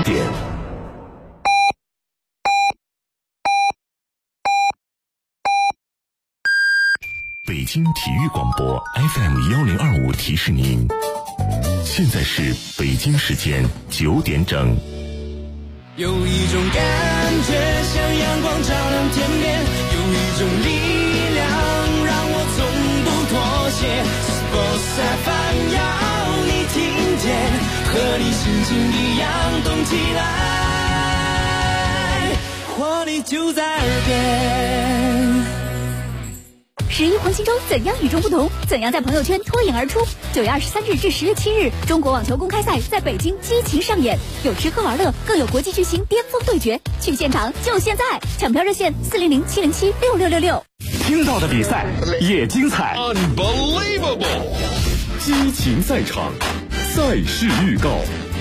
点。北京体育广播 FM1025提示您，现在是北京时间9点整。 有一种感觉像阳光照亮天边，有一种力量让我从不妥协。Sports FM 要你听见，和你心情一样动起来，活力就在耳边。 11黄金周怎样与众不同？怎样在朋友圈脱颖而出？9月23日至10月7日，中国网球公开赛在北京激情上演，有吃喝玩乐，更有国际巨星巅峰对决。去现场就现在，抢票热线400-707-6666。 听到的比赛也精彩 ，Unbelievable！ 激情赛场，赛事预告。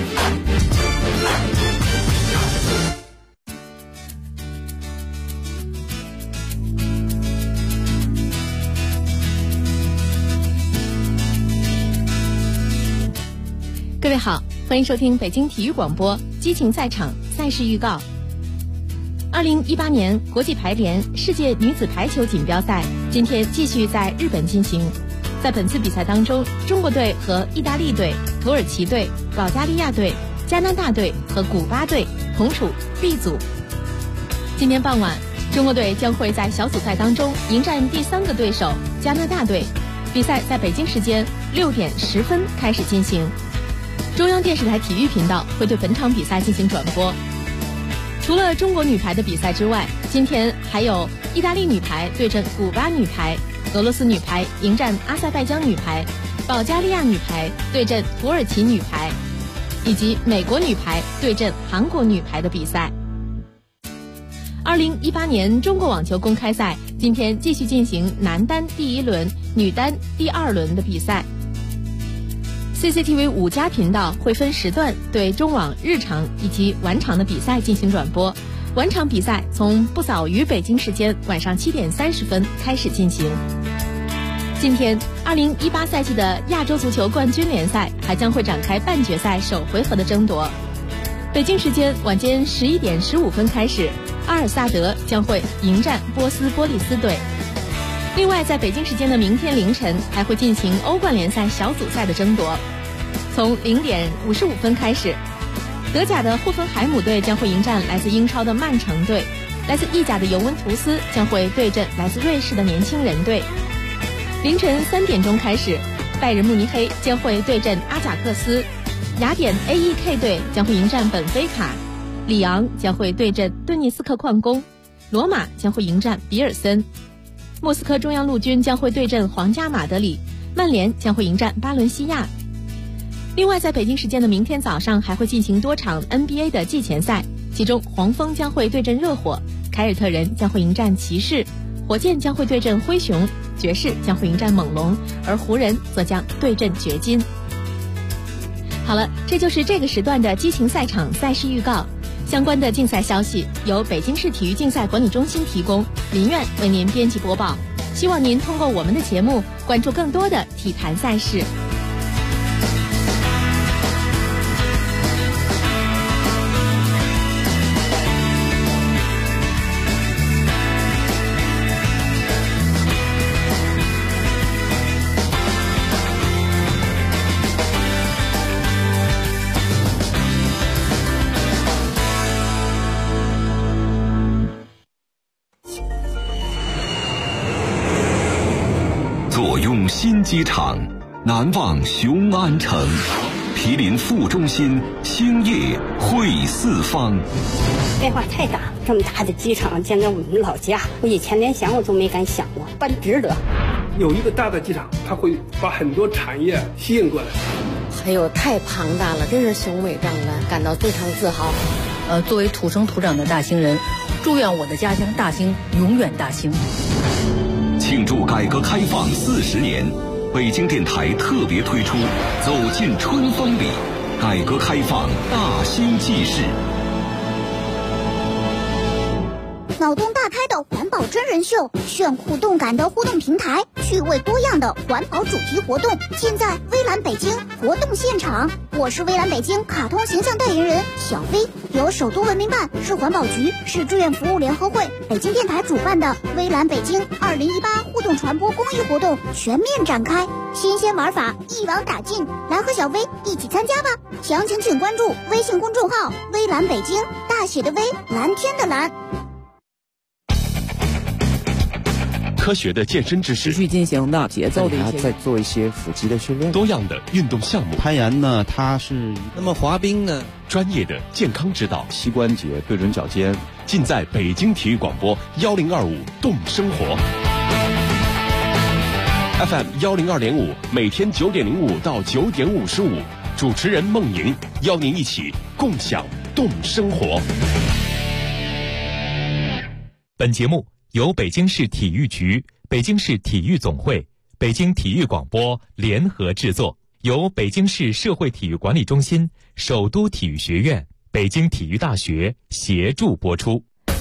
各位好，欢迎收听北京体育广播激情赛场赛事预告。2018年国际排联世界女子排球锦标赛今天继续在日本进行。在本次比赛当中，中国队和意大利队、土耳其队、保加利亚队、加拿大队和古巴队同处 B 组。今天傍晚，中国队将会在小组赛当中迎战第3个对手加拿大队。比赛在北京时间6点10分开始进行。中央电视台体育频道会对本场比赛进行转播。除了中国女排的比赛之外，今天还有意大利女排对阵古巴女排，俄罗斯女排迎战阿塞拜疆女排，保加利亚女排对阵土耳其女排，以及美国女排对阵韩国女排的比赛。2018年中国网球公开赛今天继续进行男单第1轮、女单第2轮的比赛。CCTV 5家频道会分时段对中网日常以及晚场的比赛进行转播。晚场比赛从不早于北京时间晚上7点30分开始进行。今天2018赛季的亚洲足球冠军联赛还将会展开半决赛首回合的争夺。北京时间晚间11点15分开始，阿尔萨德将会迎战波斯波利斯队。另外，在北京时间的明天凌晨还会进行欧冠联赛小组赛的争夺。从0点55分开始，德甲的霍芬海姆队将会迎战来自英超的曼城队，来自意甲的尤文图斯将会对阵来自瑞士的年轻人队。凌晨3点钟开始，拜仁慕尼黑将会对阵阿贾克斯，雅典 AEK 队将会迎战本菲卡，里昂将会对阵顿涅斯克矿工，罗马将会迎战比尔森，莫斯科中央陆军将会对阵皇家马德里，曼联将会迎战巴伦西亚。另外，在北京时间的明天早上还会进行多场 NBA 的季前赛，其中黄蜂将会对阵热火，凯尔特人将会迎战骑士，火箭将会对阵灰熊，爵士将会迎战猛龙，而湖人则将对阵掘金。好了，这就是这个时段的激情赛场赛事预告。相关的竞赛消息由北京市体育竞赛管理中心提供，林苑为您编辑播报。希望您通过我们的节目关注更多的体坛赛事。 坐拥新机场，难忘雄安城，毗邻副中心，兴业汇四方。 变化太大，这么大的机场建在我们老家，我以前连想我都没敢想过，办值得。 有一个大的机场，它会把很多产业吸引过来。 还有太庞大了，真是雄伟壮观，感到非常自豪。 作为土生土长的大兴人，祝愿我的家乡大兴永远大兴。 庆祝改革开放40年，北京电台特别推出《走进春风里》，改革开放大兴纪事。 脑洞大开的环保真人秀，炫酷动感的互动平台，趣味多样的环保主题活动，尽在微蓝北京活动现场。我是微蓝北京卡通形象代言人小飞，由首都文明办、市环保局、市志愿服务联合会、北京电台主办的微蓝北京2018互动传播公益活动全面展开，新鲜玩法一网打尽，来和小飞一起参加吧！详情请关注微信公众号微蓝北京，大写的微，蓝天的蓝。 科学的健身知识， 持续进行的节奏的一些， 再做一些腹肌的训练， 多样的运动项目。 攀岩呢，它是那么滑冰呢， 专业的健康指导， 膝关节对准脚尖， 尽在北京体育广播1025动生活 FM 102.5，每天9点05到9点55，主持人孟莹邀您一起共享动生活。 本节目由北京市体育局、北京市体育总会、北京体育广播联合制作，由北京市社会体育管理中心、首都体育学院、北京体育大学协助播出。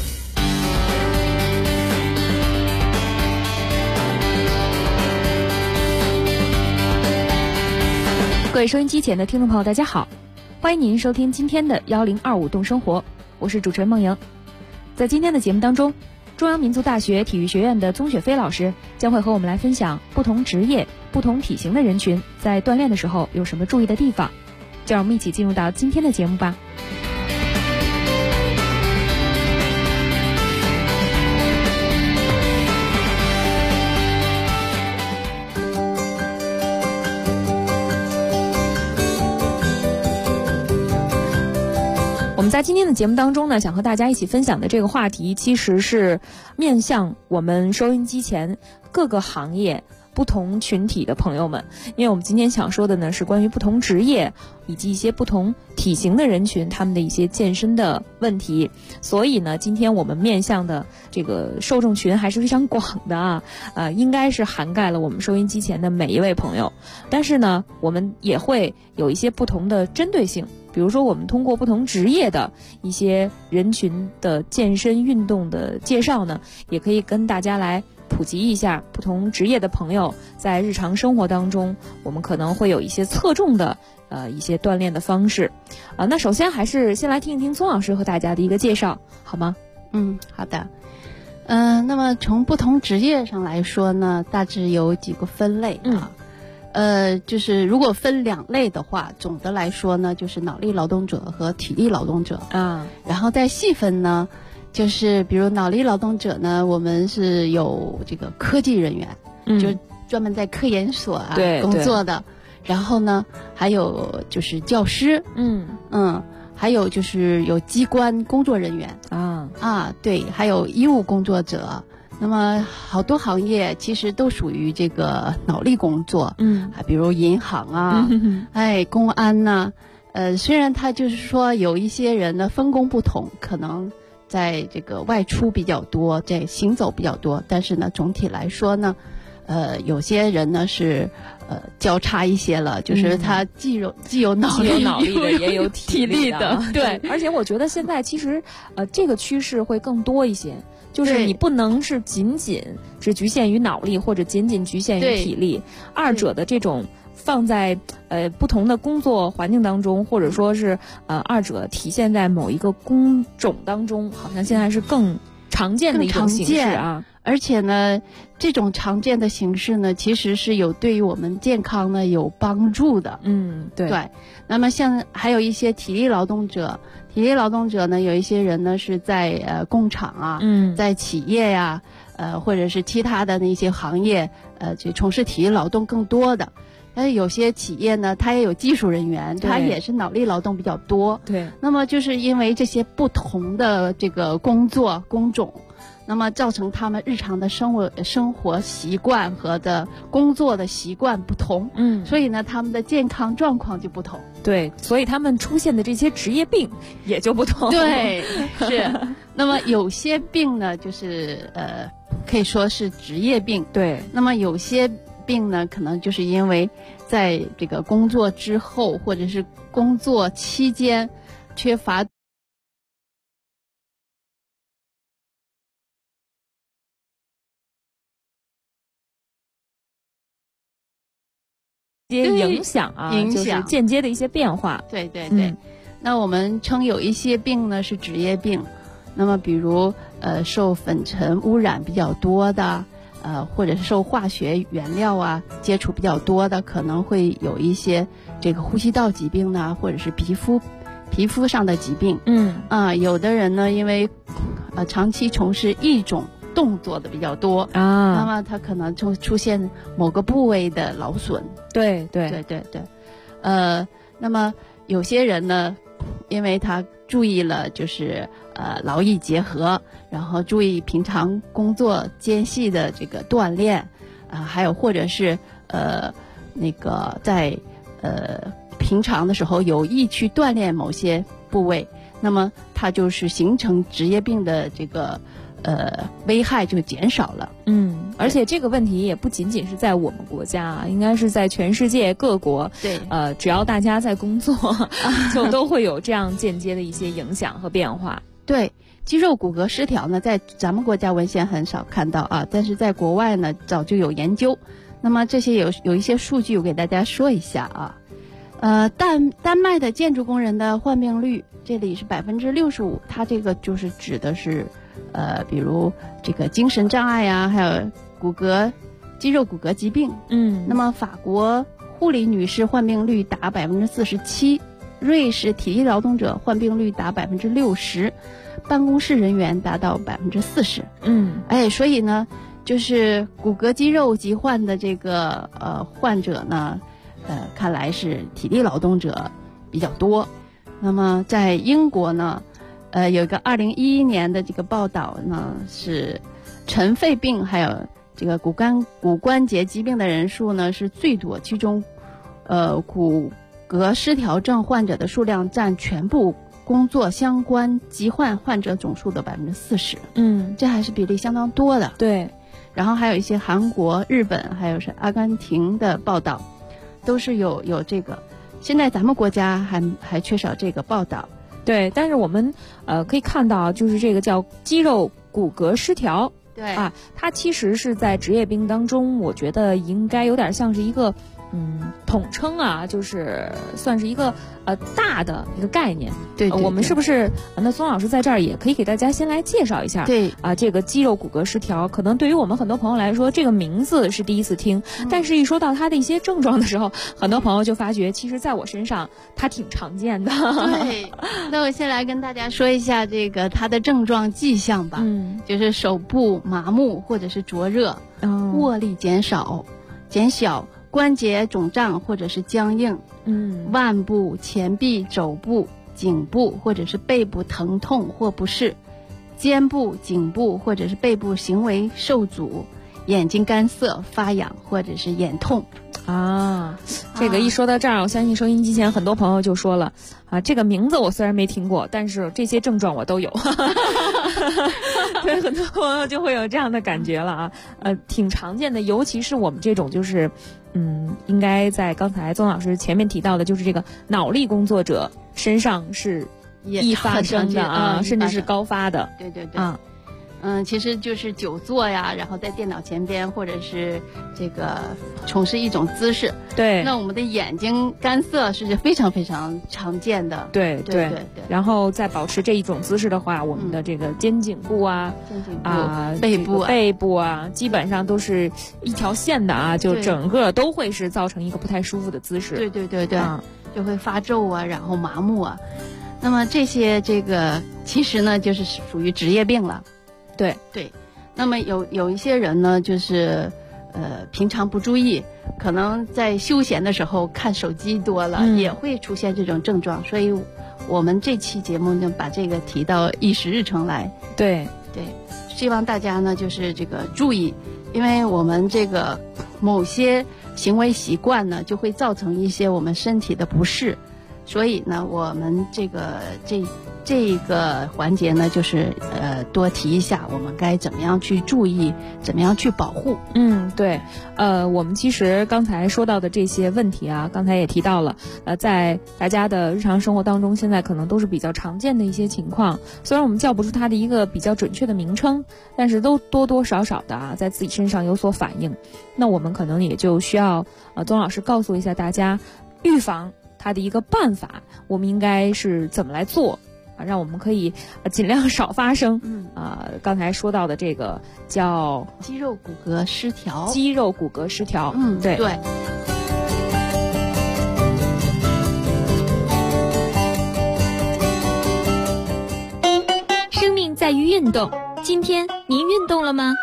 各位收音机前的听众朋友，大家好，欢迎您收听今天的1025动生活，我是主持人孟莹。在今天的节目当中，中央民族大学体育学院的宗雪飞老师将会和我们来分享不同职业、不同体型的人群在锻炼的时候有什么注意的地方。就让我们一起进入到今天的节目吧。我们在今天的节目当中呢，想和大家一起分享的这个话题，其实是面向我们收音机前各个行业不同群体的朋友们，因为我们今天想说的呢是关于不同职业以及一些不同体型的人群他们的一些健身的问题，所以呢今天我们面向的这个受众群还是非常广的应该是涵盖了我们收音机前的每一位朋友，但是呢我们也会有一些不同的针对性，比如说我们通过不同职业的一些人群的健身运动的介绍呢，也可以跟大家来普及一下不同职业的朋友在日常生活当中我们可能会有一些侧重的一些锻炼的方式那首先还是先来听一听宗老师和大家的一个介绍好吗？ 好的。那么从不同职业上来说呢，大致有几个分类就是如果分两类的话，总的来说呢就是脑力劳动者和体力劳动者然后再细分呢，就是比如脑力劳动者呢，我们是有这个科技人员就专门在科研所工作的，然后呢还有就是教师还有就是有机关工作人员对，还有医务工作者。那么好多行业其实都属于这个脑力工作比如银行公安呐虽然他就是说有一些人呢分工不同，可能在这个外出比较多，在行走比较多，但是呢总体来说呢有些人呢是交叉一些了，就是他既有脑力的也有体力的对， 而且我觉得现在其实这个趋势会更多一些，就是你不能是仅仅只局限于脑力或者仅仅局限于体力，二者的这种放在不同的工作环境当中，或者说是二者体现在某一个工种当中，好像现在是更常见的一种形式而且呢这种常见的形式呢其实是有对于我们健康呢有帮助的对。那么像还有一些体力劳动者呢，有一些人呢是在工厂在企业或者是其他的那些行业就从事体力劳动更多的。但是有些企业呢它也有技术人员，它也是脑力劳动比较多对。 那么就是因为这些不同的这个工种，那么造成他们日常的生活习惯和的工作的习惯不同所以呢他们的健康状况就不同， 对，所以他们出现的这些职业病也就不同对是。那么有些病呢就是可以说是职业病对， 那么有些病呢可能就是因为在这个工作之后或者是工作期间缺乏些影响啊，就是间接的一些变化。 对对对。那我们称有一些病呢是职业病，那么比如受粉尘污染比较多的，或者是受化学原料啊接触比较多的，可能会有一些这个呼吸道疾病呢，或者是皮肤上的疾病。有的人呢，因为长期从事一种动作的比较多啊，那么他可能就出现某个部位的劳损。 对。 那么有些人呢，因为他注意了就是劳逸结合，然后注意平常工作间隙的这个锻炼还有或者是那个在平常的时候有意去锻炼某些部位，那么它就是形成职业病的这个危害就减少了。 而且这个问题也不仅仅是在我们国家啊，应该是在全世界各国。 对， 只要大家在工作，就都会有这样间接的一些影响和变化。 对，肌肉骨骼失调呢，在咱们国家文献很少看到啊，但是在国外呢早就有研究。那么这些有一些数据，我给大家说一下啊。丹麦的建筑工人的患病率，这里是65%，它这个就是指的是比如这个精神障碍啊，还有肌肉骨骼疾病。那么法国护理女士患病率达47%，瑞士体力劳动者患病率达60%，办公室人员达到40%。所以呢，就是骨骼肌肉疾患的这个患者呢，看来是体力劳动者比较多。那么在英国呢，有一个2011年的这个报道呢，是尘肺病还有这个骨关节疾病的人数呢是最多，其中骨骼失调症患者的数量占全部工作相关疾患患者总数的40%。这还是比例相当多的。 对。 然后还有一些韩国、日本还有是阿根廷的报道，都是有这个。现在咱们国家还缺少这个报道。 对，但是我们可以看到，就是这个叫肌肉骨骼失调。 对啊，它其实是在职业病当中，我觉得应该有点像是一个统称啊，就是算是一个大的一个概念。 对， 我们是不是那宗老师在这儿也可以给大家先来介绍一下？ 对啊，这个肌肉骨骼失调，可能对于我们很多朋友来说，这个名字是第一次听，但是一说到它的一些症状的时候，很多朋友就发觉，其实在我身上它挺常见的。 对，那我先来跟大家说一下这个它的症状迹象吧。就是手部麻木或者是灼热，握力减小，关节肿胀或者是僵硬，腕部、前臂、肘部、颈部或者是背部疼痛或不适，肩部、颈部或者是背部行为受阻，眼睛干涩、发痒或者是眼痛。 这个一说到这儿，我相信收音机前很多朋友就说了这个名字我虽然没听过，但是这些症状我都有。对，很多朋友就会有这样的感觉了挺常见的，尤其是我们这种就是应该在刚才宗老师前面提到的，就是这个脑力工作者身上是易发生的甚至是高发的。 对其实就是久坐呀，然后在电脑前边，或者是这个从事一种姿势。 对， 那我们的眼睛干涩是非常非常常见的。 对。然后再保持这一种姿势的话，我们的这个肩颈部背部啊，基本上都是一条线的就整个都会是造成一个不太舒服的姿势。 对，就会发皱然后麻木那么这些其实呢就是属于职业病了。对，那么有一些人呢，就是平常不注意，可能在休闲的时候看手机多了，也会出现这种症状。所以我们这期节目呢，把这个提到议事日程来。对，希望大家呢就是这个注意，因为我们这个某些行为习惯呢，就会造成一些我们身体的不适。所以呢，我们这这个环节呢，就是多提一下我们该怎么样去注意，怎么样去保护。 对，我们其实刚才说到的这些问题啊，刚才也提到了，在大家的日常生活当中，现在可能都是比较常见的一些情况。虽然我们叫不出它的一个比较准确的名称，但是都多多少少的啊，在自己身上有所反应。那我们可能也就需要宗老师告诉一下大家，预防它的一个办法，我们应该是怎么来做。让我们可以尽量少发生。刚才说到的这个叫肌肉骨骼失调。 肌肉骨骼失调。对。 生命在于运动，今天您运动了吗？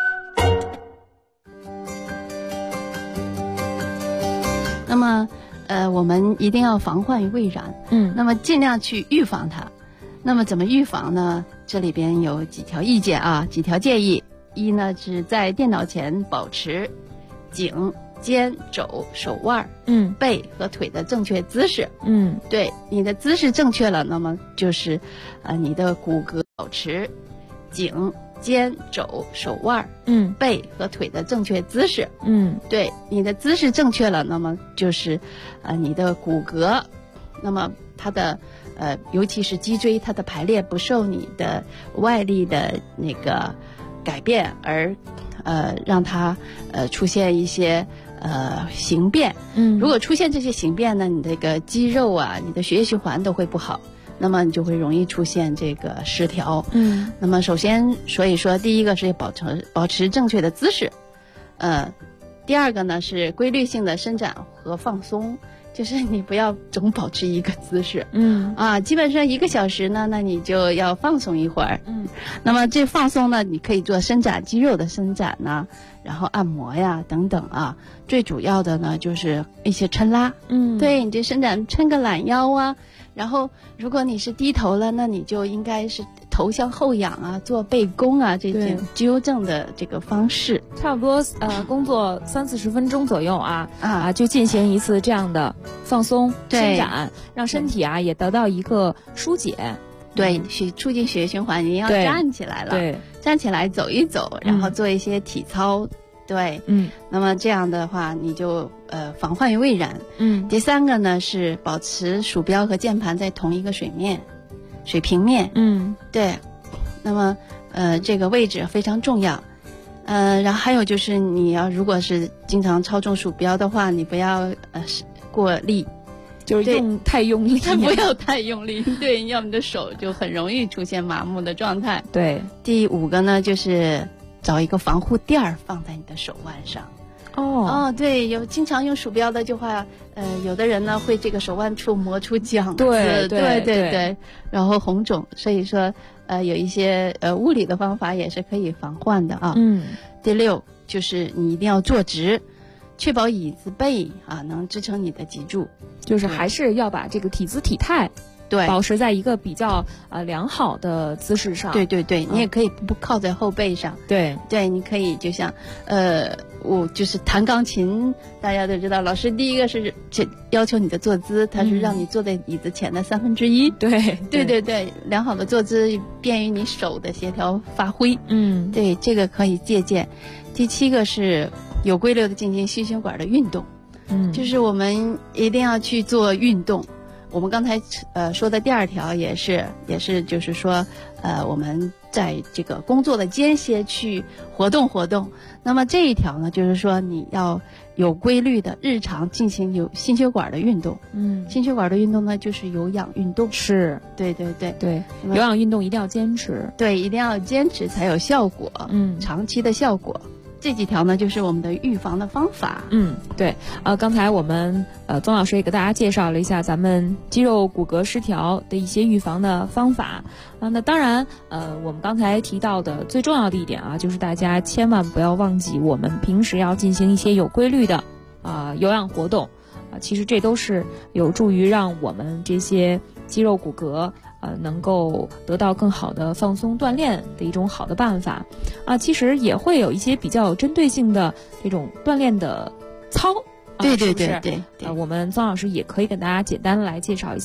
那么，我们一定要防患于未然。那么尽量去预防它。那么怎么预防呢？这里边有几条意见啊，几条建议。一呢是在电脑前保持颈、肩、肘、手腕、背和腿的正确姿势。对，你的姿势正确了，那么就是你的骨骼保持颈、肩、肘、手腕、背和腿的正确姿势。对，你的姿势正确了，那么就是你的骨骼，那么它的尤其是脊椎，它的排列不受你的外力的那个改变而让它出现一些形变。如果出现这些形变呢，你这个肌肉啊，你的血液循环都会不好，那么你就会容易出现这个失调。那么首先，所以说第一个是保持正确的姿势，第二个呢是规律性的伸展和放松。就是你不要总保持一个姿势，基本上1个小时呢，那你就要放松一会儿。那么这放松呢，你可以做伸展，肌肉的伸展呢，然后按摩呀等等啊。最主要的呢就是一些抻拉，对，你这伸展抻个懒腰啊。然后如果你是低头了，那你就应该是头向后仰啊，做背弓啊，这种纠正的这个方式。 差不多工作30-40分钟左右就进行一次这样的放松伸展，让身体也得到一个疏解。 对，促进血液循环，你要站起来了，对，站起来走一走，然后做一些体操。对，那么这样的话，你就防患于未然。第三个呢是保持鼠标和键盘在同一个水平面。对，那么这个位置非常重要。然后还有就是你要如果是经常操纵鼠标的话，你不要过力， 就是太用力， 不要太用力。对，要么你的手就很容易出现麻木的状态。 对， 第5个呢就是找一个防护垫儿放在你的手腕上。对，有经常用鼠标的就话，有的人呢会这个手腕处磨出茧子，对，然后红肿，所以说有一些物理的方法也是可以防患的啊。第6就是你一定要坐直，确保椅子背能支撑你的脊柱， 就是还是要把这个体姿体态保持在一个比较良好的姿势上。 对，你也可以不靠在后背上。对，你可以就像我就是弹钢琴，大家都知道，老师第一个是要求你的坐姿，他是让你坐在椅子前的1/3。对，良好的坐姿便于你手的协调发挥。对，这个可以借鉴。第7个是有规律的进行心血管的运动。就是我们一定要去做运动。我们刚才说的第2条也是就是说我们在这个工作的间歇去活动。那么这一条呢，就是说你要有规律的日常进行有心血管的运动。心血管的运动呢就是有氧运动。是，对， 有氧运动一定要坚持。 对，一定要坚持才有效果。长期的效果。这几条呢就是我们的预防的方法。 对，刚才我们宗老师也给大家介绍了一下咱们肌肉骨骼失调的一些预防的方法。那当然我们刚才提到的最重要的一点就是大家千万不要忘记，我们平时要进行一些有规律的有氧活动。其实这都是有助于让我们这些肌肉骨骼能够得到更好的放松锻炼的一种好的办法。其实也会有一些比较有针对性的这种锻炼的操。 对， 我们宗老师也可以给大家简单来介绍一下。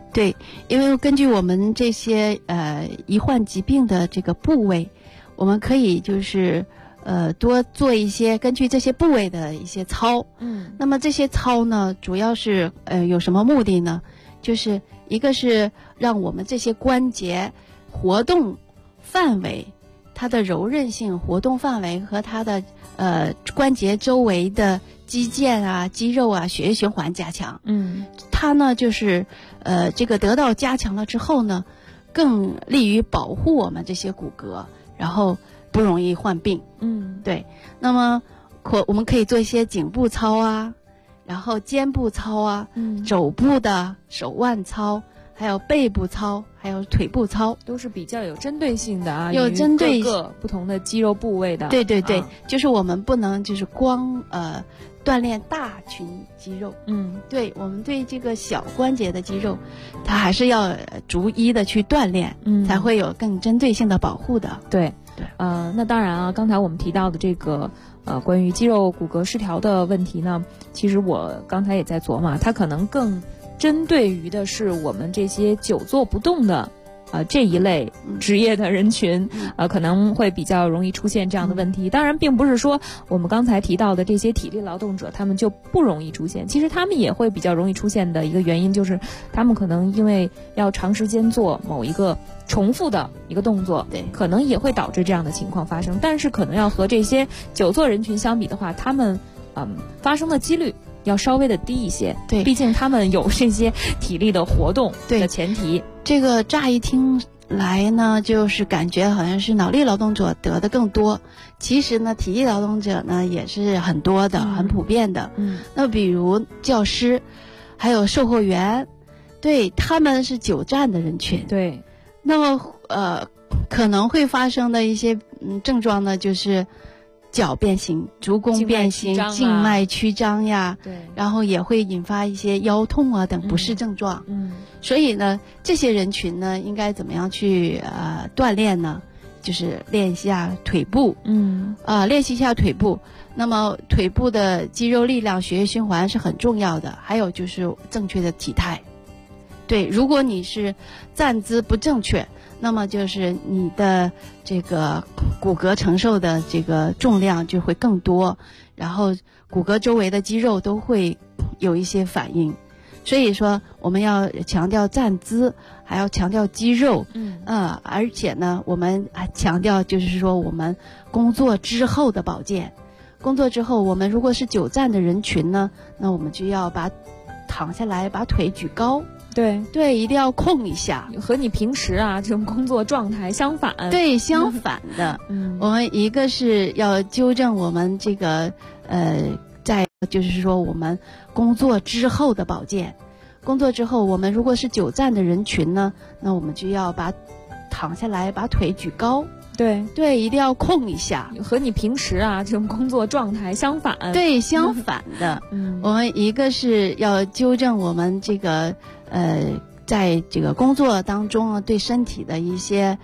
对，因为根据我们这些罹患疾病的这个部位，我们可以就是多做一些根据这些部位的一些操。那么这些操呢，主要是有什么目的呢？就是一个是让我们这些关节活动范围，它的柔韧性、活动范围和它的关节周围的肌腱啊、肌肉啊、血液循环加强。它呢就是这个得到加强了之后呢，更利于保护我们这些骨骼，然后不容易患病。对。那么我们可以做一些颈部操啊，然后肩部操啊，肘部的手腕操，还有背部操，还有腿部操， 都是比较有针对性的啊， 有针对各个不同的肌肉部位的。 对对对，就是我们不能就是光锻炼大群肌肉。对，我们对这个小关节的肌肉，它还是要逐一的去锻炼，才会有更针对性的保护的。 对对，那当然啊，刚才我们提到的这个关于肌肉骨骼失调的问题呢，其实我刚才也在琢磨，它可能更针对于的是我们这些久坐不动的这一类职业的人群，可能会比较容易出现这样的问题。当然并不是说我们刚才提到的这些体力劳动者他们就不容易出现，其实他们也会比较容易出现的一个原因，就是他们可能因为要长时间做某一个重复的一个动作， 对， 可能也会导致这样的情况发生。但是可能要和这些久坐人群相比的话，他们发生的几率要稍微的低一些。 对， 毕竟他们有这些体力的活动的前提。 这个乍一听来呢，就是感觉好像是脑力劳动者得的更多，其实呢体力劳动者呢也是很多的，很普遍的。那比如教师还有售货员，对，他们是久站的人群。 对， 那么可能会发生的一些症状呢，就是脚变形、足弓变形、静脉曲张呀， 对， 然后也会引发一些腰痛啊等不适症状。所以呢，这些人群呢，应该怎么样去锻炼呢？就是练一下腿部，练习一下腿部。那么腿部的肌肉力量、血液循环是很重要的，还有就是正确的体态。对，如果你是站姿不正确，那么就是你的这个骨骼承受的这个重量就会更多，然后骨骼周围的肌肉都会有一些反应。所以说我们要强调站姿，还要强调肌肉，而且呢我们还强调就是说我们工作之后的保健。工作之后，我们如果是久站的人群呢，那我们就要躺下来，把腿举高。 对对，一定要控一下， 和你平时这种工作状态相反。 对，相反的。我们一个是要纠正我们这个在就是说我们工作之后的保健。工作之后，我们如果是久站的人群呢，那我们就要躺下来，把腿举高。 对对，一定要控一下， 和你平时这种工作状态相反。 对，相反的。我们一个是要纠正我们这个在这个工作当中对身体的一些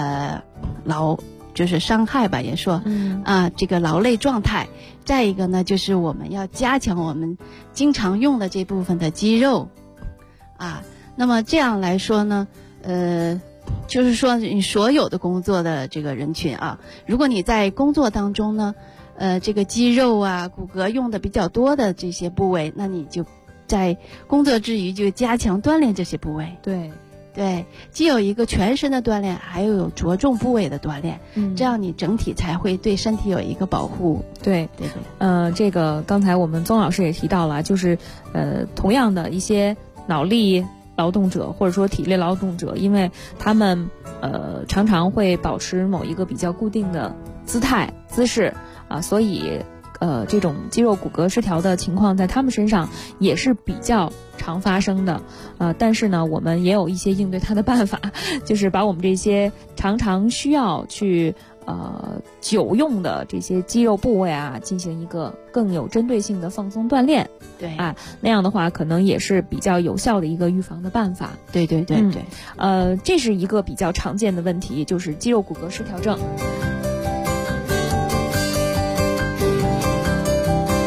就是伤害吧，也说这个劳累状态。再一个呢，就是我们要加强我们经常用的这部分的肌肉那么这样来说呢，就是说你所有的工作的这个人群如果你在工作当中呢这个肌肉骨骼用的比较多的这些部位，那你就在工作之余就加强锻炼这些部位。 对对，既有一个全身的锻炼，还有着重部位的锻炼，这样你整体才会对身体有一个保护。 对对对，这个刚才我们宗老师也提到了，就是同样的一些脑力劳动者或者说体力劳动者，因为他们常常会保持某一个比较固定的姿势所以这种肌肉骨骼失调的情况在他们身上也是比较常发生的。但是呢，我们也有一些应对它的办法，就是把我们这些常常需要去久用的这些肌肉部位进行一个更有针对性的放松锻炼。 对那样的话可能也是比较有效的一个预防的办法。 对对对对， 这是一个比较常见的问题，就是肌肉骨骼失调症。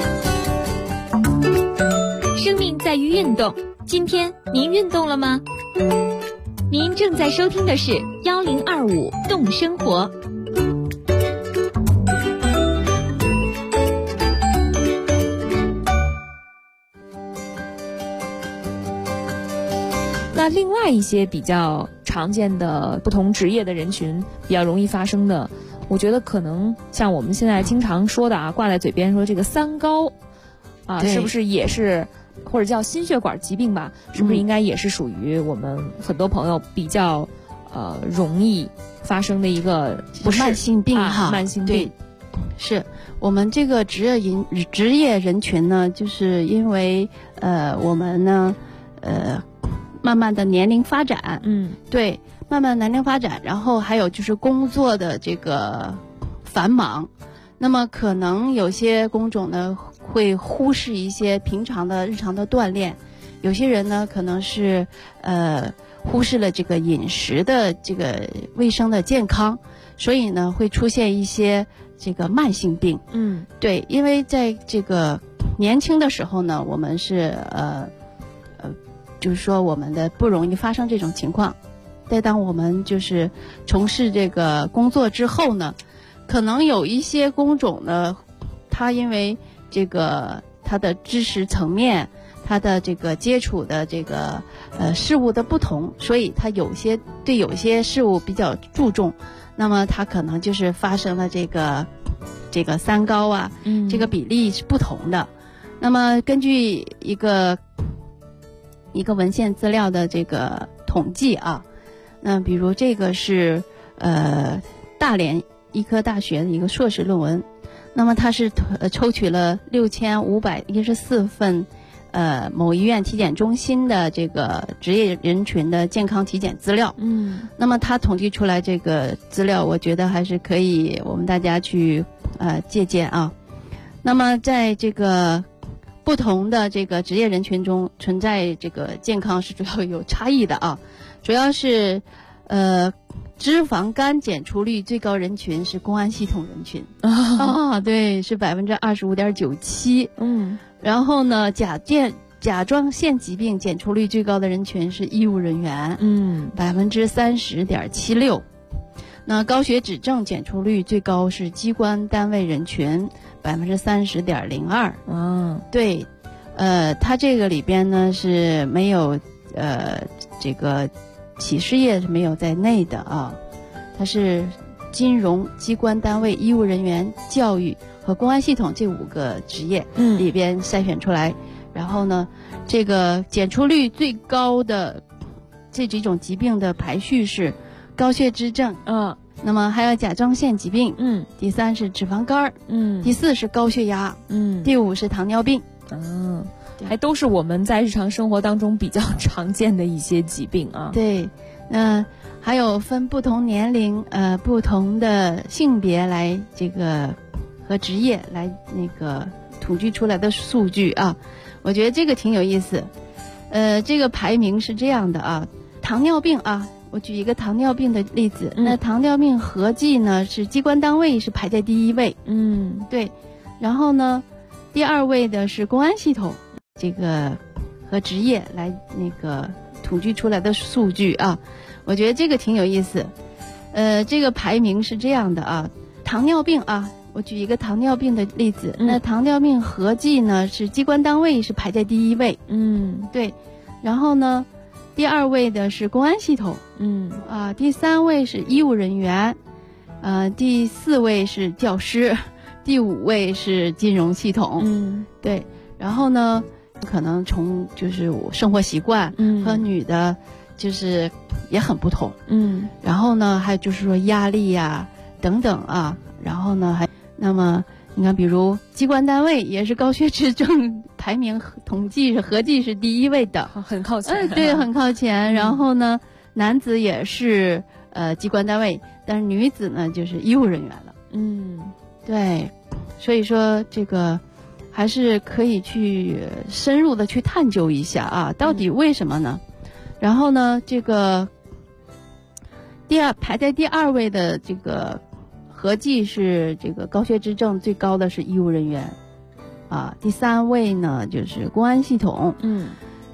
生命在于运动，今天您运动了吗？ 您正在收听的是1025动生活。 那另外一些比较常见的不同职业的人群比较容易发生的，我觉得可能像我们现在经常说的挂在嘴边说这个三高是不是也是或者叫心血管疾病吧，是不是应该也是属于我们很多朋友比较容易发生的一个慢性病慢性病。 对，是我们这个职业人群呢，就是因为我们呢慢慢的年龄发展，对，慢慢年龄发展，然后还有就是工作的这个繁忙，那么可能有些工种呢会忽视一些平常的日常的锻炼，有些人呢可能是忽视了这个饮食的这个卫生的健康，所以呢会出现一些这个慢性病。对，因为在这个年轻的时候呢，我们是就是说我们的不容易发生这种情况，但当我们就是从事这个工作之后呢，可能有一些工种呢，它因为这个它的知识层面，它的这个接触的这个事物的不同，所以它有些事物比较注重，那么它可能就是发生了这个三高这个比例是不同的。那么根据一个文献资料的这个统计那比如这个是大连医科大学的一个硕士论文，那么它是抽取了6514份某医院体检中心的这个职业人群的健康体检资料。那么它统计出来这个资料，我觉得还是可以我们大家去借鉴那么在这个不同的这个职业人群中存在这个健康是主要有差异的主要是脂肪肝检出率最高人群是公安系统人群对，是25.97%。然后呢甲状腺疾病检出率最高的人群是医务人员，30.76%。那高血脂症检出率最高是机关单位人群30.02%。对，它这个里边呢是没有这个企事业是没有在内的它是金融机关单位、医务人员、教育和公安系统这5个职业里边筛选出来，然后呢这个检出率最高的这几种疾病的排序是高血脂症那么还有甲状腺疾病第3是脂肪肝第4是高血压第5是糖尿病还都是我们在日常生活当中比较常见的一些疾病对，还有分不同年龄不同的性别来这个和职业来那个统计出来的数据我觉得这个挺有意思。这个排名是这样的糖尿病我举一个糖尿病的例子，那糖尿病合计呢是机关单位是排在第1位对，然后呢第2位的是公安系统这个和职业来那个统计出来的数据我觉得这个挺有意思。这个排名是这样的糖尿病我举一个糖尿病的例子，那糖尿病合计呢是机关单位是排在第1位对，然后呢第2位的是公安系统第3位是医务人员第4位是教师，第5位是金融系统对，然后呢可能从就是生活习惯和女的就是也很不同然后呢还有就是说压力等等然后呢还那么你看比如机关单位也是高血脂症排名统计是合计是第1位的很靠前对，很靠前然后呢男子也是机关单位，但是女子呢就是医务人员了对，所以说这个还是可以去深入的去探究一下到底为什么呢然后呢这个排在第2位的这个合计是这个高血脂症最高的是医务人员第3位呢就是公安系统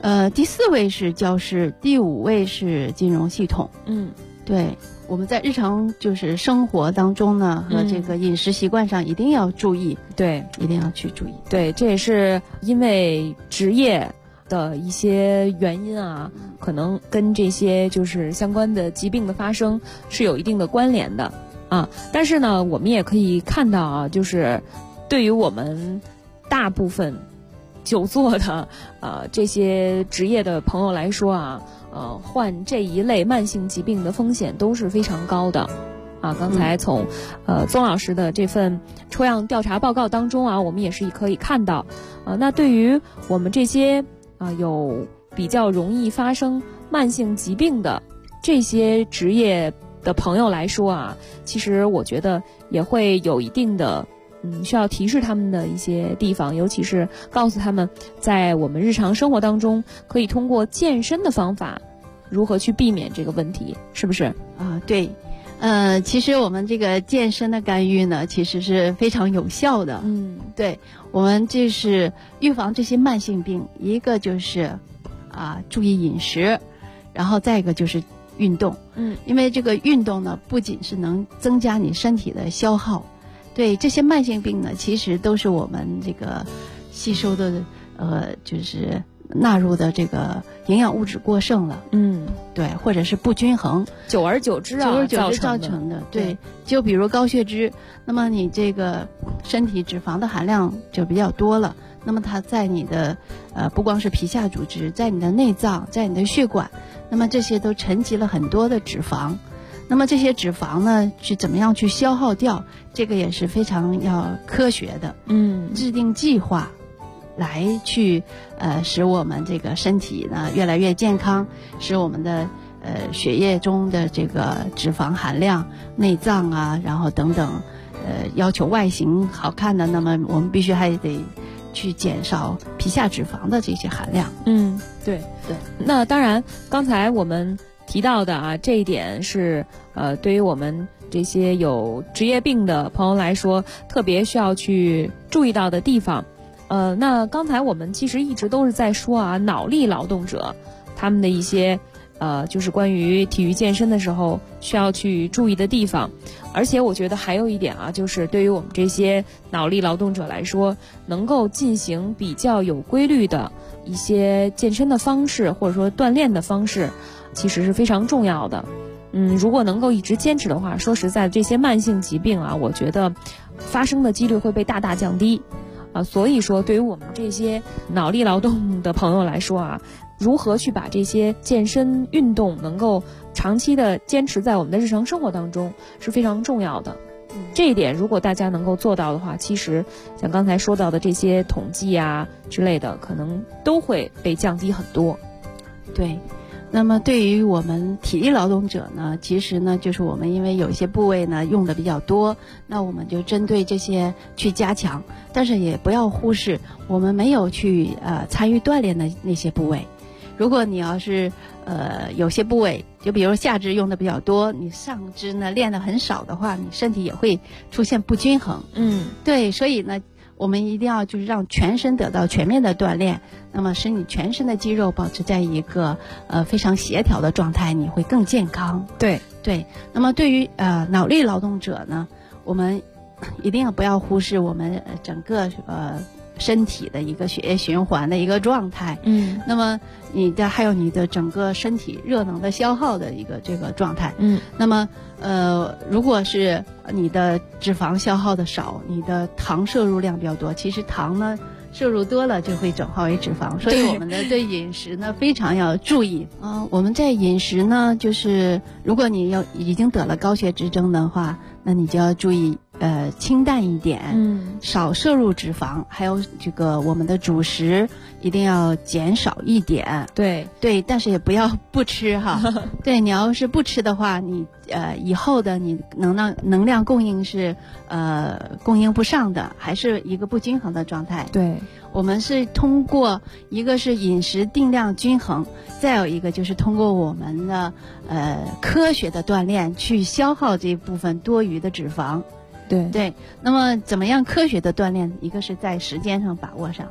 第4位是教师，第5位是金融系统。对，我们在日常就是生活当中呢，和这个饮食习惯上一定要注意。 对， 一定要去注意。 对，这也是因为职业的一些原因啊，可能跟这些就是相关的疾病的发生是有一定的关联的啊。但是呢，我们也可以看到啊，就是对于我们大部分久坐的这些职业的朋友来说啊，患这一类慢性疾病的风险都是非常高的啊。刚才从宗老师的这份抽样调查报告当中啊，我们也是可以看到那对于我们这些有比较容易发生慢性疾病的这些职业的朋友来说啊，其实我觉得也会有一定的需要提示他们的一些地方，尤其是告诉他们在我们日常生活当中可以通过健身的方法如何去避免这个问题，是不是？ 对，其实我们这个健身的干预呢，其实是非常有效的。对，我们这是预防这些慢性病，一个就是注意饮食，然后再一个就是运动。因为这个运动呢，不仅是能增加你身体的消耗，对这些慢性病呢，其实都是我们这个吸收的就是纳入的这个营养物质过剩了。对，或者是不均衡， 久而久之造成的。 对，就比如高血脂，那么你这个身体脂肪的含量就比较多了，那么它在你的不光是皮下组织，在你的内脏，在你的血管，那么这些都沉积了很多的脂肪。那么这些脂肪呢，去怎么样去消耗掉，这个也是非常要科学的。制定计划来去使我们这个身体呢越来越健康，使我们的血液中的这个脂肪含量、内脏啊，然后等等要求外形好看的，那么我们必须还得去减少皮下脂肪的这些含量。 对。那当然，刚才我们提到的这一点是对于我们这些有职业病的朋友来说，特别需要去注意到的地方。那刚才我们其实一直都是在说脑力劳动者他们的一些就是关于体育健身的时候需要去注意的地方。而且我觉得还有一点就是对于我们这些脑力劳动者来说，能够进行比较有规律的一些健身的方式，或者说锻炼的方式，其实是非常重要的。如果能够一直坚持的话，说实在，这些慢性疾病我觉得发生的几率会被大大降低。所以说对于我们这些脑力劳动的朋友来说如何去把这些健身运动能够长期的坚持在我们的日常生活当中是非常重要的。这一点如果大家能够做到的话，其实像刚才说到的这些统计之类的，可能都会被降低很多。 对，那么对于我们体力劳动者呢，其实呢就是我们因为有一些部位呢用的比较多，那我们就针对这些去加强，但是也不要忽视我们没有去参与锻炼的那些部位。如果你要是有些部位，就比如下肢用的比较多，你上肢呢练得很少的话，你身体也会出现不均衡。对，所以呢我们一定要就是让全身得到全面的锻炼，那么使你全身的肌肉保持在一个非常协调的状态，你会更健康。 对。 那么对于脑力劳动者呢，我们一定不要忽视我们整个身体的一个血液循环的一个状态。那么还有你的整个身体热能的消耗的一个这个状态。那么如果是你的脂肪消耗的少，你的糖摄入量比较多，其实糖呢摄入多了就会转化为脂肪，所以我们的对饮食呢非常要注意。我们在饮食呢，就是如果你已经得了高血脂症的话，那你就要注意清淡一点，少摄入脂肪，还有这个我们的主食一定要减少一点。 对， 但是也不要不吃对，你要是不吃的话，你以后的你能量供应是供应不上的，还是一个不均衡的状态。 对， 我们是通过一个是饮食定量均衡，再有一个就是通过我们的科学的锻炼去消耗这部分多余的脂肪。 对， 那么怎么样科学的锻炼？一个是在时间上把握上，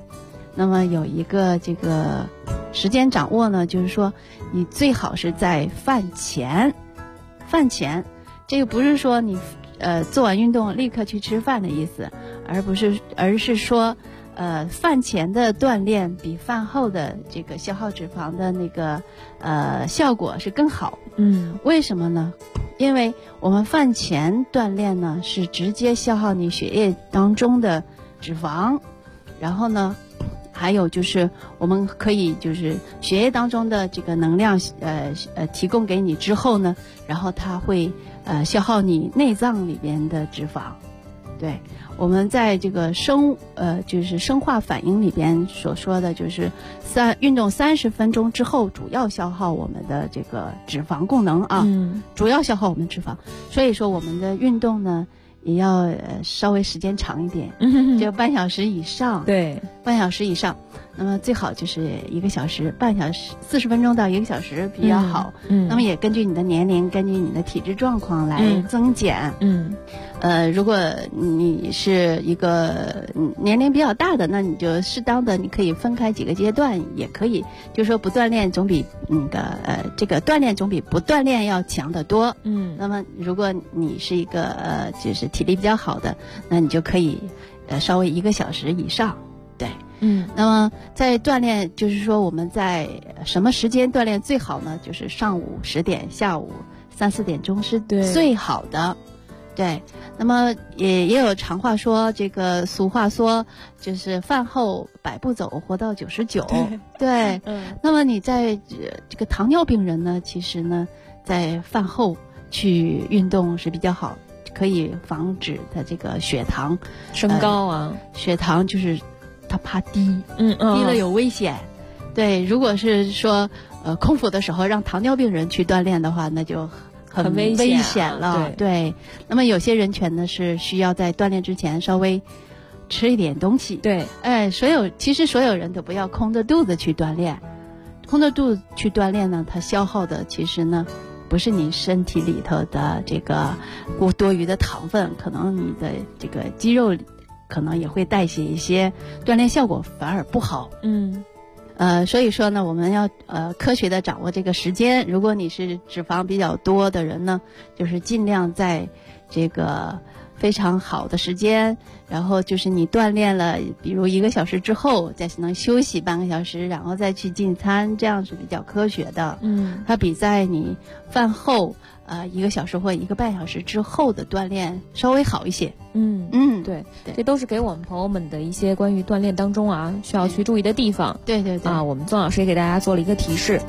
那么有一个这个时间掌握呢，就是说你最好是在饭前，这个不是说你做完运动立刻去吃饭的意思，而是说饭前的锻炼比饭后的这个消耗脂肪的那个效果是更好。为什么呢？因为我们饭前锻炼呢是直接消耗你血液当中的脂肪，然后呢还有就是我们可以就是血液当中的这个能量提供给你之后呢，然后它会消耗你内脏里边的脂肪。对，我们在这个就是生化反应里边所说的就是运动30分钟之后主要消耗我们的这个脂肪功能啊，主要消耗我们脂肪。所以说我们的运动呢也要稍微时间长一点，就半小时以上。对，半小时以上。那么最好就是1个小时，半小时40分钟到1个小时比较好。那么也根据你的年龄，根据你的体质状况来增减。如果你是一个年龄比较大的，那你就适当的你可以分开几个阶段，也可以，就是说不锻炼总比这个锻炼总比不锻炼要强得多。那么如果你是一个就是体力比较好的，那你就可以稍微1个小时以上。对。那么在锻炼，就是说我们在什么时间锻炼最好呢？就是上午10点，下午3、4点钟是最好的。对，那么也有常话说，这个俗话说，就是饭后100步走，活到99。对，那么你在这个糖尿病人呢，其实呢，在饭后去运动是比较好，可以防止他这个血糖升高啊。 血糖就是他怕低，低了有危险。对，如果是说空腹的时候让糖尿病人去锻炼的话，那就很危险了。对，那么有些人群呢是需要在锻炼之前稍微吃一点东西。对，其实所有人都不要空着肚子去锻炼。空着肚子去锻炼呢，它消耗的其实呢不是你身体里头的这个多余的糖分，可能你的这个肌肉可能也会代谢一些，锻炼效果反而不好。所以说呢，我们要科学的掌握这个时间。如果你是脂肪比较多的人呢，就是尽量在这个非常好的时间，然后就是你锻炼了，比如1个小时之后，再能休息半个小时，然后再去进餐，这样是比较科学的。它比在你饭后1个小时或1个半小时之后的锻炼稍微好一些。 对，这都是给我们朋友们的一些关于锻炼当中啊需要去注意的地方。对啊，我们宗老师也给大家做了一个提示。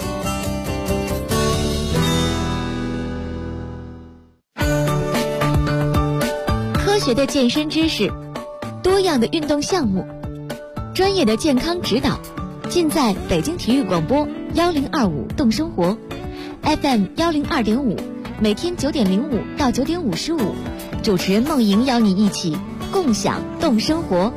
科学的健身知识，多样的运动项目，专业的健康指导，尽在北京体育广播1025动生活 FM 102.5，每天9点05到9点55，主持人梦莹邀你一起共享动生活。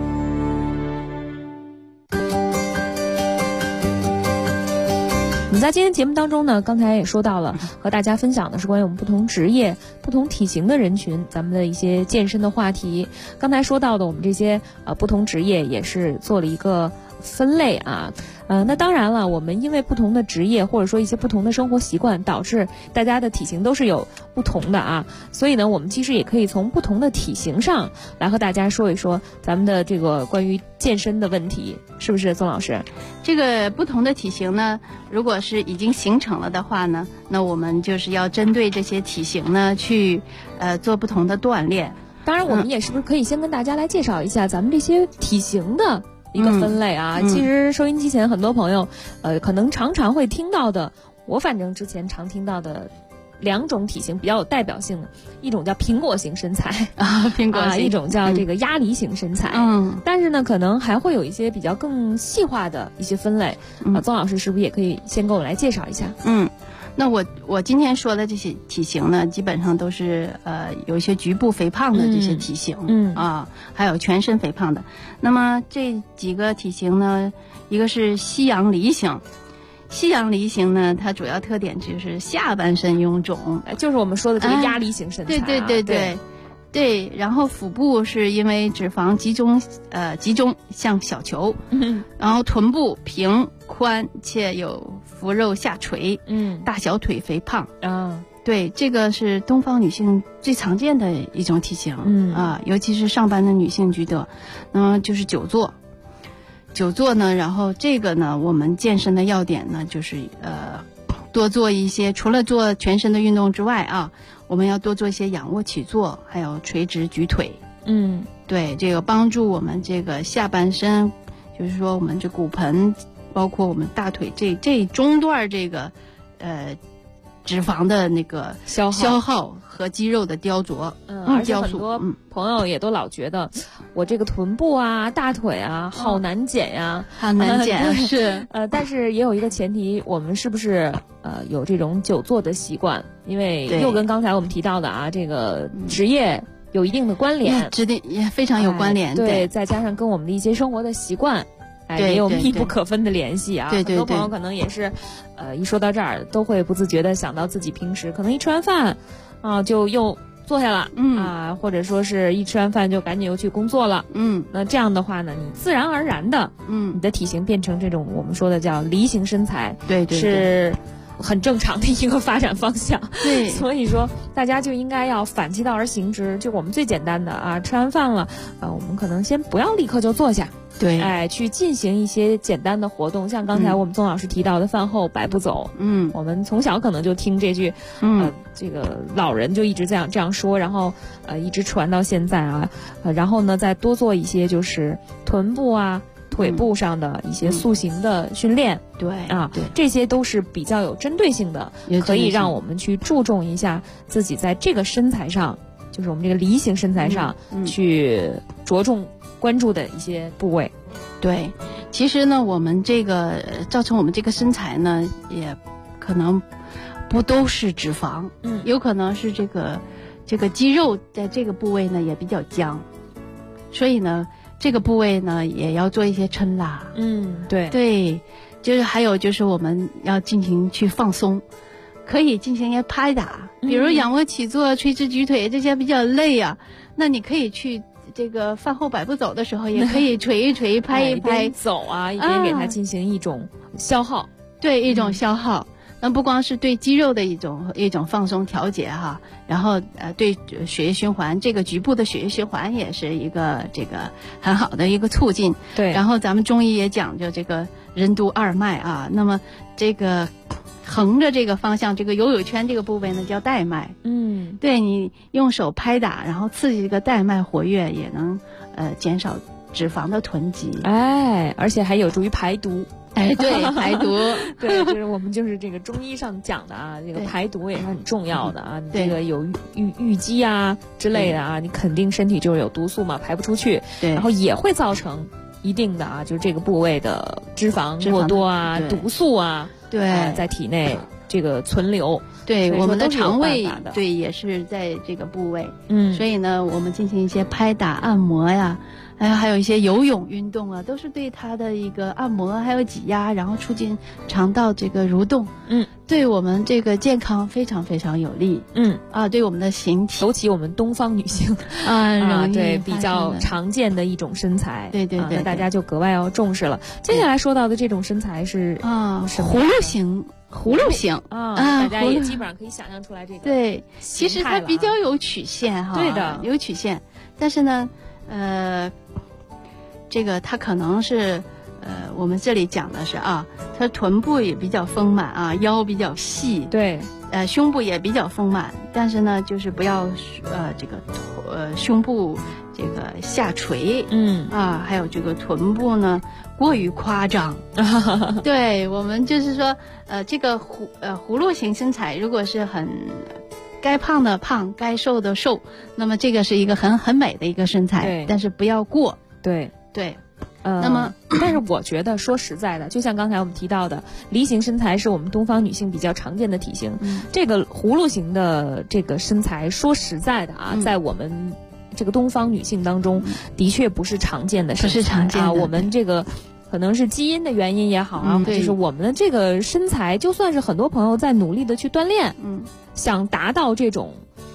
我们在今天节目当中呢，刚才也说到了，和大家分享的是关于我们不同职业、不同体型的人群，咱们的一些健身的话题。刚才说到的，我们这些不同职业也是做了一个分类啊。那当然了，我们因为不同的职业或者说一些不同的生活习惯，导致大家的体型都是有不同的啊。所以呢，我们其实也可以从不同的体型上来和大家说一说咱们的这个关于健身的问题，是不是宗老师？ 这个不同的体型呢，如果是已经形成了的话呢，那我们就是要针对这些体型呢去做不同的锻炼。 当然，我们也是不是可以先跟大家来介绍一下咱们这些体型的一个分类啊。其实收音机前很多朋友可能常常会听到的，我反正之前常听到的2种体型比较有代表性的，一种叫苹果型身材苹果型， 一种叫这个鸭梨型身材。但是呢，可能还会有一些比较更细化的一些分类。宗老师是不是也可以先给我们来介绍一下？ 那我今天说的这些体型呢，基本上都是有一些局部肥胖的这些体型，还有全身肥胖的。那么这几个体型呢，一个是西洋梨型。西洋梨型呢，它主要特点就是下半身臃肿， 就是我们说的这个鸭梨型身材。 对，然后腹部是因为脂肪集中像小球，然后臀部平宽且有腹肉下垂，大小腿肥胖啊。对，这个是东方女性最常见的一种体型，尤其是上班的女性居多。那么就是久坐呢，然后这个呢，我们健身的要点呢，就是多做一些，除了做全身的运动之外啊，我们要多做一些仰卧起坐，还有垂直举腿。对，这个帮助我们这个下半身，就是说我们这骨盆，包括我们大腿这中段这个脂肪的那个消耗和肌肉的雕琢， 而且很多朋友也都老觉得我这个臀部啊、大腿啊好难减呀， 好难减是。 但是也有一个前提，我们是不是有这种久坐的习惯？因为又跟刚才我们提到的啊，这个职业有一定的关联， 也非常有关联。 对，再加上跟我们的一些生活的习惯。也有密不可分的联系啊！ 对， 很多朋友可能也是，一说到这儿，都会不自觉的想到自己平时可能一吃完饭，就又坐下了，或者说是一吃完饭就赶紧又去工作了，那这样的话呢，你自然而然的，你的体型变成这种我们说的叫梨形身材， 对， 是很正常的一个发展方向。 对， 所以说大家就应该要反其道而行之，就我们最简单的啊，吃完饭了，我们可能先不要立刻就坐下。 对， 去进行一些简单的活动，像刚才我们宗老师提到的饭后百步走，我们从小可能就听这句，这个老人就一直这样说，然后一直传到现在啊，然后呢再多做一些就是臀部啊、腿部上的一些塑形的训练， 对， 这些都是比较有针对性的，可以让我们去注重一下自己在这个身材上，就是我们这个梨形身材上去着重关注的一些部位。 对，其实呢，我们这个造成我们这个身材呢，也可能不都是脂肪，有可能是这个肌肉在这个部位呢也比较僵，所以呢，这个部位呢也要做一些抻拉。对，就是还有就是我们要进行去放松，可以进行一些拍打，比如仰卧起坐、垂直举腿这些比较累啊，那你可以去。这个饭后百步走的时候，也可以捶一捶、拍一拍， 一边走啊，一边给它进行一种消耗， 对，一种消耗。那不光是对肌肉的一种放松调节哈，然后对血液循环，这个局部的血液循环也是一个这个很好的一个促进。 对， 然后咱们中医也讲究这个任督二脉啊，那么这个。横着这个方向，这个游泳圈这个部位呢叫带脉。对，你用手拍打，然后刺激这个带脉活跃，也能减少脂肪的囤积。 而且还有助于排毒。 对，排毒。 对，就是我们就是这个中医上讲的啊，这个排毒也是很重要的啊。你这个有淤积啊之类的啊，你肯定身体就是有毒素嘛，排不出去。 对， 然后也会造成一定的啊，就是这个部位的脂肪过多啊、毒素啊。 对， 在体内这个存留， 对我们的肠胃，对也是在这个部位，所以呢，我们进行一些拍打、按摩呀，还有一些游泳运动啊，都是对它的一个按摩，还有挤压，然后促进肠道这个蠕动，对我们这个健康非常非常有利，对我们的形体， 尤其我们东方女性对比较常见的一种身材， 对， 那大家就格外要重视了。接下来说到的这种身材是葫芦形大家也基本上可以想象出来这个。 对，其实它比较有曲线哈， 对的， 有曲线，但是呢，这个它可能是我们这里讲的是它臀部也比较丰满啊，腰比较细， 对， 胸部也比较丰满，但是呢，就是不要这个胸部这个下垂，还有这个臀部呢过于夸张。对，我们就是说这个葫芦形身材，如果是很该胖的胖，该瘦的瘦，那么这个是一个很美的一个身材，但是不要过。对。那么， 但是我觉得说实在的，就像刚才我们提到的，梨形身材是我们东方女性比较常见的体型。这个葫芦形的这个身材，说实在的啊，在我们这个东方女性当中，的确不是常见的身材， 不是常见的。 我们这个可能是基因的原因也好啊，就是我们的这个身材，就算是很多朋友在努力的去锻炼，想达到这种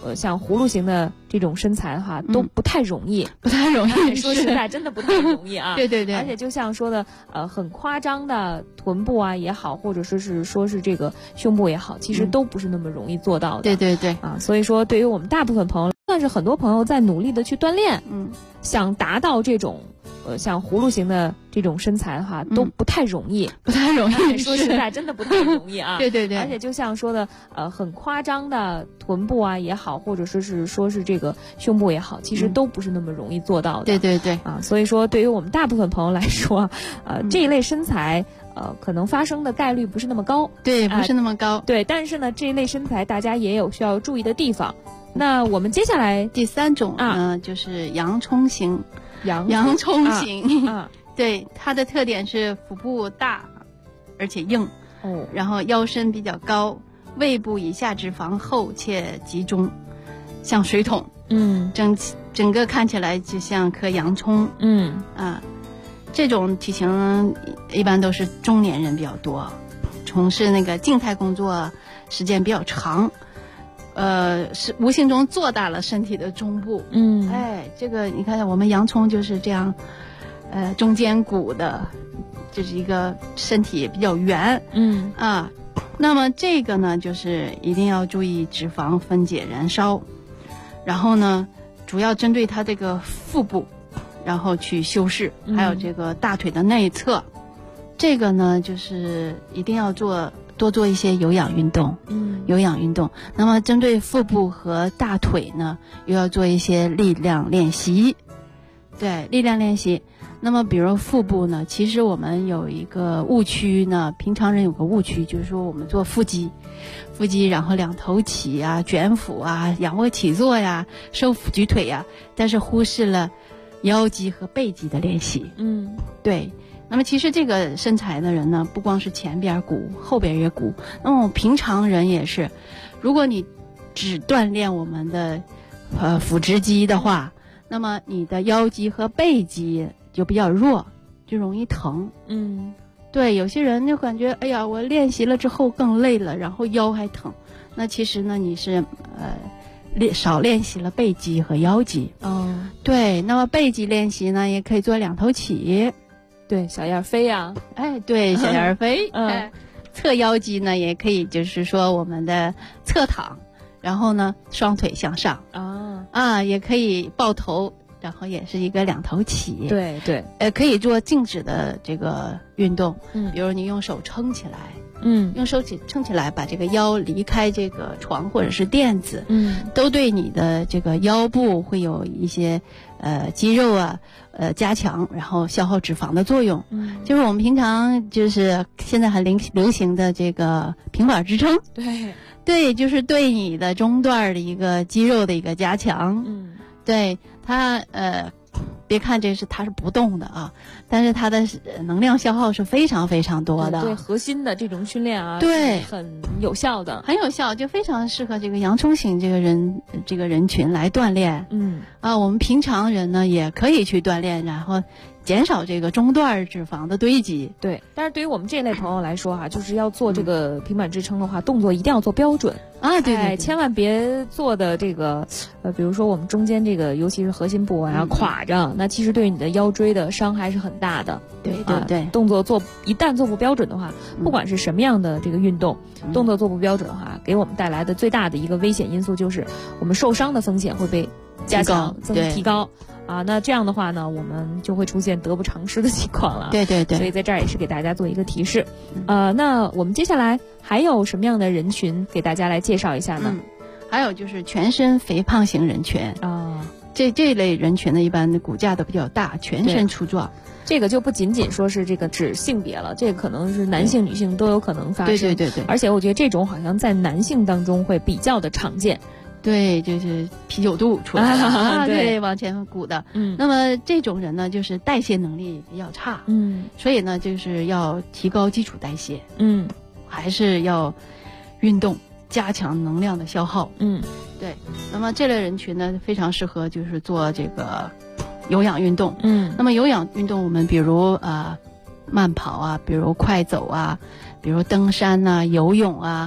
像葫芦形的这种身材的话，都不太容易， 不太容易。 说实在，真的不太容易啊。 对对对。 而且就像说的，很夸张的臀部啊也好，或者说是这个胸部也好，其实都不是那么容易做到的。 对对对。 啊，所以说对于我们大部分朋友，算是很多朋友在努力的去锻炼，想达到这种。像葫芦形的这种身材的话，都不太容易， 不太容易。 说实在，真的不太容易啊。 对对对。 而且就像说的，很夸张的臀部啊也好，或者说是这个胸部也好，其实都不是那么容易做到的。 对对对。 啊，所以说对于我们大部分朋友来说，这一类身材，可能发生的概率不是那么高。 对，不是那么高。 对，但是呢，这一类身材大家也有需要注意的地方。那我们接下来第3种呢，就是洋葱型。 洋葱型，对，它的特点是腹部大，而且硬，然后腰身比较高，胃部以下脂肪厚且集中，像水桶，整个看起来就像颗洋葱，这种体型一般都是中年人比较多，从事那个静态工作时间比较长。是无形中做大了身体的中部。这个你看我们洋葱就是这样，中间鼓的，就是一个身体比较圆。那么这个呢，就是一定要注意脂肪分解燃烧，然后呢，主要针对它这个腹部，然后去修饰，还有这个大腿的内侧。这个呢，就是一定要多做一些有氧运动，有氧运动。那么针对腹部和大腿呢，又要做一些力量练习。对，力量练习。那么比如腹部呢，其实我们有一个误区呢，平常人有个误区，就是说我们做腹肌，然后两头起啊，卷腹啊，仰卧起坐呀，收腹举腿呀，但是忽视了腰肌和背肌的练习。对。那么其实这个身材的人呢，不光是前边鼓，后边也鼓。那么平常人也是，如果你只锻炼我们的腹直肌的话，那么你的腰肌和背肌就比较弱，就容易疼。对，有些人就感觉哎呀，我练习了之后更累了，然后腰还疼。那其实呢，你是少练习了背肌和腰肌。对，那么背肌练习呢，也可以做两头起。 对，小燕飞呀， 对，小燕飞。侧腰肌呢，也可以，就是说我们的侧躺，然后呢，双腿向上。也可以抱头，然后也是一个两头起。 对对。 可以做静止的这个运动，比如你用手撑起来。用手撑起来，把这个腰离开这个床或者是垫子，都对你的这个腰部会有一些肌肉啊加强，然后消耗脂肪的作用。就是我们平常就是现在很流行的这个平板支撑，对，就是对你的中段的一个肌肉的一个加强。对它别看它是不动的啊，但是它的能量消耗是非常非常多的。 对核心的这种训练啊， 对， 很有效的， 很有效，就非常适合这个洋葱型这个人群来锻炼。我们平常人呢也可以去锻炼，然后减少这个中段脂肪的堆积。 对，但是对于我们这类朋友来说就是要做这个平板支撑的话，动作一定要做标准。 对， 千万别做的这个比如说我们中间这个尤其是核心部啊垮着，那其实对你的腰椎的伤害是很大的。 对， 动作一旦做不标准的话，不管是什么样的这个运动，动作做不标准的话，给我们带来的最大的一个危险因素就是我们受伤的风险会被加强提高。那这样的话呢，我们就会出现得不偿失的情况了。 对， 所以在这儿也是给大家做一个提示。那我们接下来还有什么样的人群给大家来介绍一下呢？ 还有就是全身肥胖型人群这类人群呢，一般的骨架都比较大，全身粗壮。 这个就不仅仅说是这个指性别了，这个可能是男性女性都有可能发生。 对， 而且我觉得这种好像在男性当中会比较的常见。 对，就是啤酒肚出来了，对，往前鼓的。那么这种人呢，就是代谢能力比较差，所以呢，就是要提高基础代谢，还是要运动，加强能量的消耗，对。那么这类人群呢，非常适合就是做这个有氧运动，那么有氧运动我们比如慢跑啊，比如快走啊，比如登山啊，游泳啊。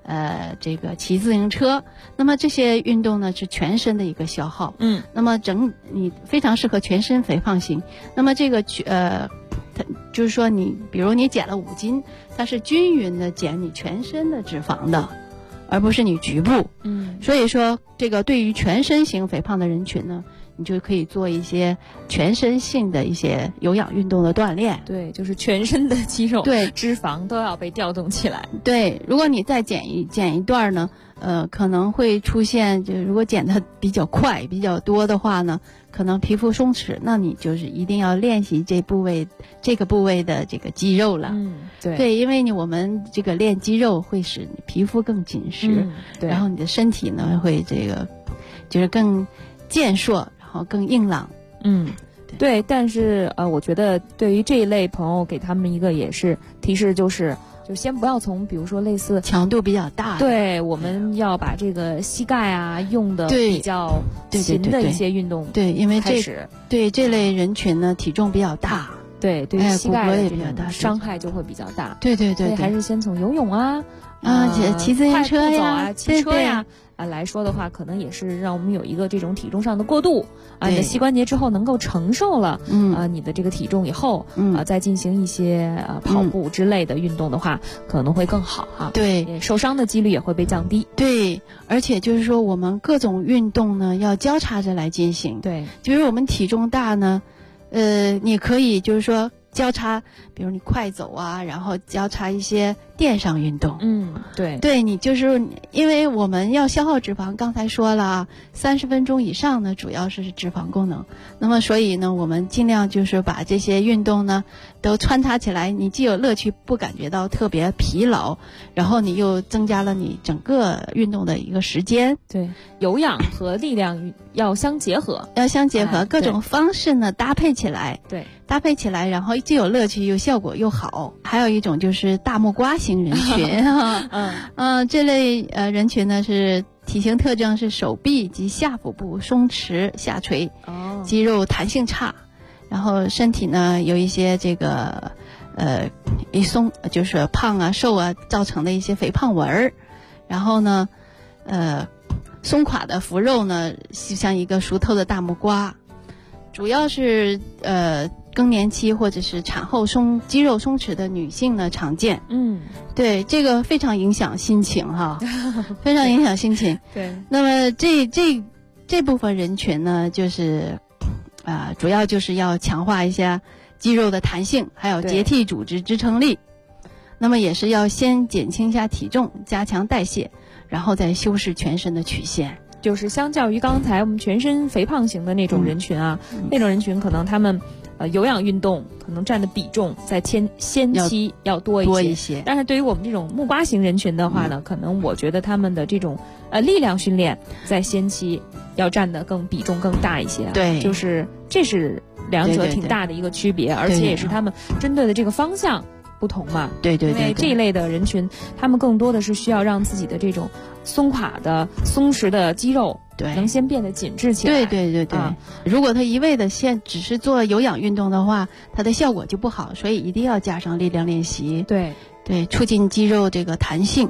这个骑自行车。那么这些运动呢是全身的一个消耗，那么你非常适合全身肥胖型。那么这个它就是说比如你减了5斤，它是均匀的减你全身的脂肪的，而不是你局部。所以说这个对于全身型肥胖的人群呢，你就可以做一些全身性的一些有氧运动的锻炼。 对，就是全身的肌肉、 对脂肪都要被调动起来。 对，如果你再减一段呢，可能会出现，就如果减得比较快、比较多的话呢，可能皮肤松弛，那你就是一定要练习这个部位的这个肌肉了。对，因为我们这个练肌肉会使你皮肤更紧实，然后你的身体呢会这个就是更健硕，然后更硬朗。 对，但是我觉得对于这一类朋友，给他们一个也是提示，就先不要从比如说类似强度比较大的， 对，我们要把这个膝盖啊用的比较勤的一些运动对，因为这类人群呢体重比较大， 对于膝盖也比较大， 伤害就会比较大。 对， 所以还是先从游泳骑自行车呀、 骑车呀来说的话，可能也是让我们有一个这种体重上的过渡你的膝关节之后能够承受了你的这个体重以后再进行一些跑步之类的运动的话，可能会更好对， 受伤的几率也会被降低。 对，而且就是说我们各种运动呢要交叉着来进行。 对， 就是我们体重大呢，你可以就是说交叉，比如你快走啊，然后交叉一些电上运动。 对， 你就是因为我们要消耗脂肪，刚才说了30分钟以上呢，主要是脂肪功能。那么所以呢，我们尽量就是把这些运动呢都穿插起来，你既有乐趣，不感觉到特别疲劳，然后你又增加了你整个运动的一个时间。 对，有氧和力量要相结合， 各种方式呢搭配起来。 对， 搭配起来，然后既有乐趣又效果又好。还有一种就是大木瓜型人群这类人群呢是体型特征是手臂及下腹部松弛下垂，肌肉弹性差，然后身体呢有一些这个一松就是胖啊瘦啊造成的一些肥胖纹儿，然后呢松垮的腹肉呢就像一个熟透的大木瓜，主要是更年期或者是产后肌肉松弛的女性呢常见。对，这个非常影响心情非常影响心情。 对， 那么这部分人群呢，就是主要就是要强化一下肌肉的弹性，还有结缔组织支撑力。那么也是要先减轻一下体重，加强代谢，然后再修饰全身的曲线。 就是相较于刚才我们全身肥胖型的那种人群那种人群可能他们有氧运动可能占的比重在先期要多一些，但是对于我们这种木瓜型人群的话呢，可能我觉得他们的这种力量训练在先期要占的比重更大一些。 对， 就是这是两者挺大的一个区别，而且也是他们针对的这个方向不同嘛。 对，因为这一类的人群他们更多的是需要让自己的这种松垮的松弛的肌肉能先变得紧致起来。 对，如果他一味的只是做有氧运动的话，它的效果就不好，所以一定要加上力量练习。 对， 促进肌肉这个弹性。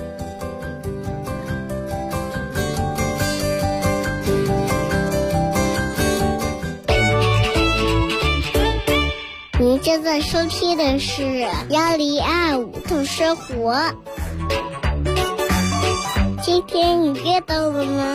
您正在收听的是1025兔生活。今天你约到了吗？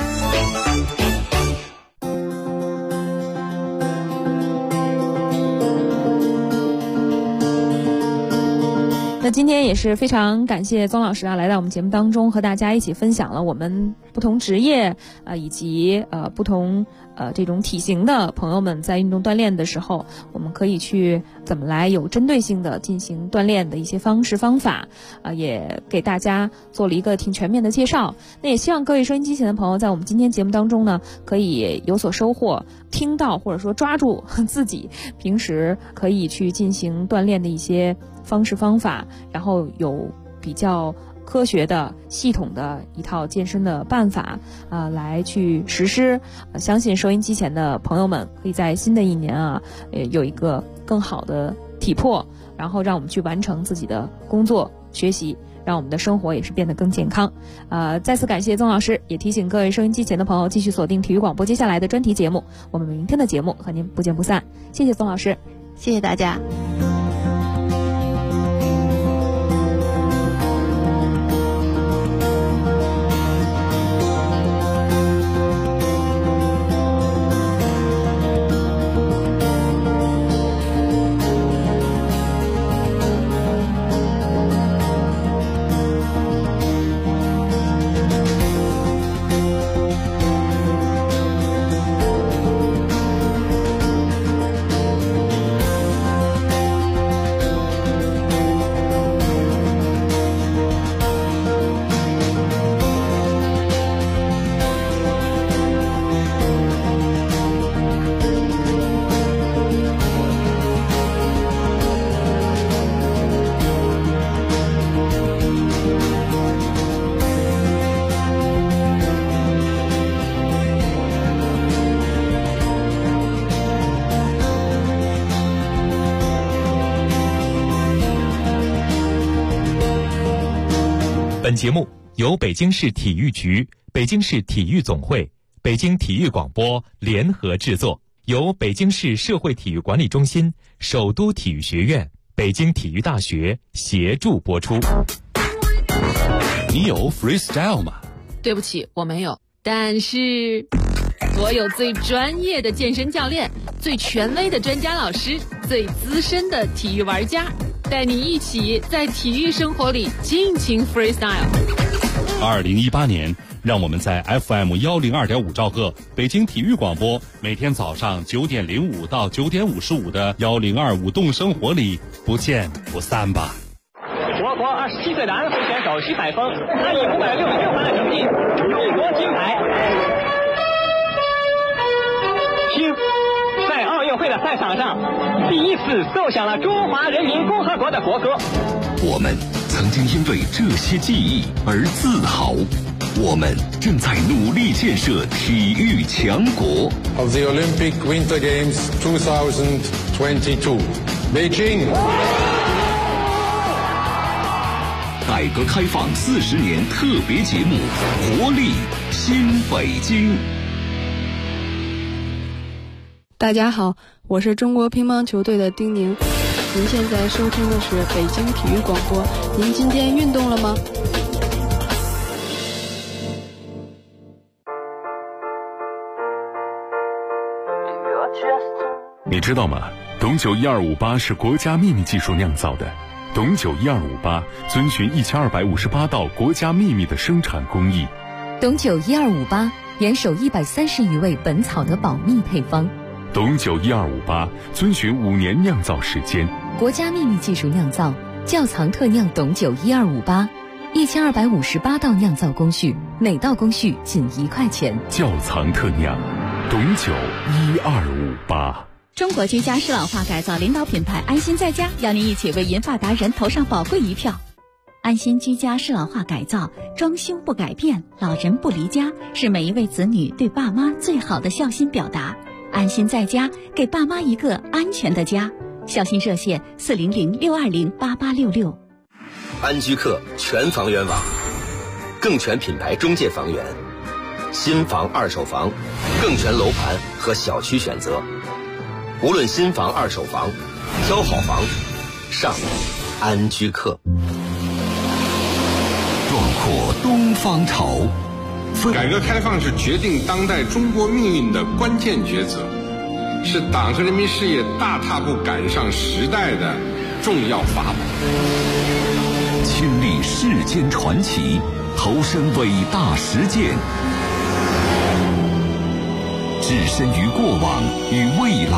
那今天也是非常感谢宗老师来到我们节目当中，和大家一起分享了我们不同职业以及不同这种体型的朋友们在运动锻炼的时候，我们可以去怎么来有针对性的进行锻炼的一些方式方法也给大家做了一个挺全面的介绍。那也希望各位收音机前的朋友在我们今天节目当中呢可以有所收获，听到或者说抓住自己平时可以去进行锻炼的一些方式方法，然后有比较科学的系统的一套健身的办法来去实施。相信收音机前的朋友们可以在新的一年有一个更好的体魄，然后让我们去完成自己的工作学习， 让我们的生活也是变得更健康。再次感谢宗老师，也提醒各位收音机前的朋友继续锁定体育广播接下来的专题节目，我们明天的节目和您不见不散。谢谢宗老师， 谢谢大家。 本节目由北京市体育局、北京市体育总会、北京体育广播联合制作，由北京市社会体育管理中心、首都体育学院、北京体育大学协助播出。 你有 freestyle 吗？ 对不起，我没有。但是，所有最专业的健身教练、最权威的专家老师、最资深的体育玩家，带你一起在体育生活里尽情 freestyle。 2018年，让我们在 FM102.5兆赫北京体育广播，每天早上9点05到9点55的102舞动生活里不见不散吧。 我国27岁的安徽选手徐海峰，他以566分的成绩勇夺金牌。听，在奥运会的赛场上，第一次奏响了中华人民共和国的国歌。 我们曾经因为这些记忆而自豪，我们正在努力建设体育强国。 Of the Olympic Winter Games 2022, Beijing。 改革开放40年特别节目《活力新北京》。 大家好，我是中国乒乓球队的丁宁。您现在收听的是北京体育广播。您今天运动了吗？ 你知道吗？董酒12588是国家秘密技术酿造的。董酒12588遵循1258道国家秘密的生产工艺。 董酒1258严守130余味本草的保密配方。 董酒12588遵循5年酿造时间， 国家秘密技术酿造，窖藏特酿董酒12588，1258道酿造工序，每道工序仅1块钱。 窖藏特酿，董酒12588。 中国居家适老化改造领导品牌安心在家，邀您一起为银发达人投上宝贵一票。安心居家适老化改造，装修不改变，老人不离家，是每一位子女对爸妈最好的孝心表达。安心在家，给爸妈一个安全的家。孝心热线400-620-8866。 安居客全房源网，更全品牌中介房源，新房二手房，更全楼盘和小区选择。无论新房二手房，挑好房上安居客。 壮阔东方潮。 改革开放是决定当代中国命运的关键抉择，是党和人民事业大踏步赶上时代的重要法宝。 亲历世间传奇，投身伟大实践，置身于过往与未来。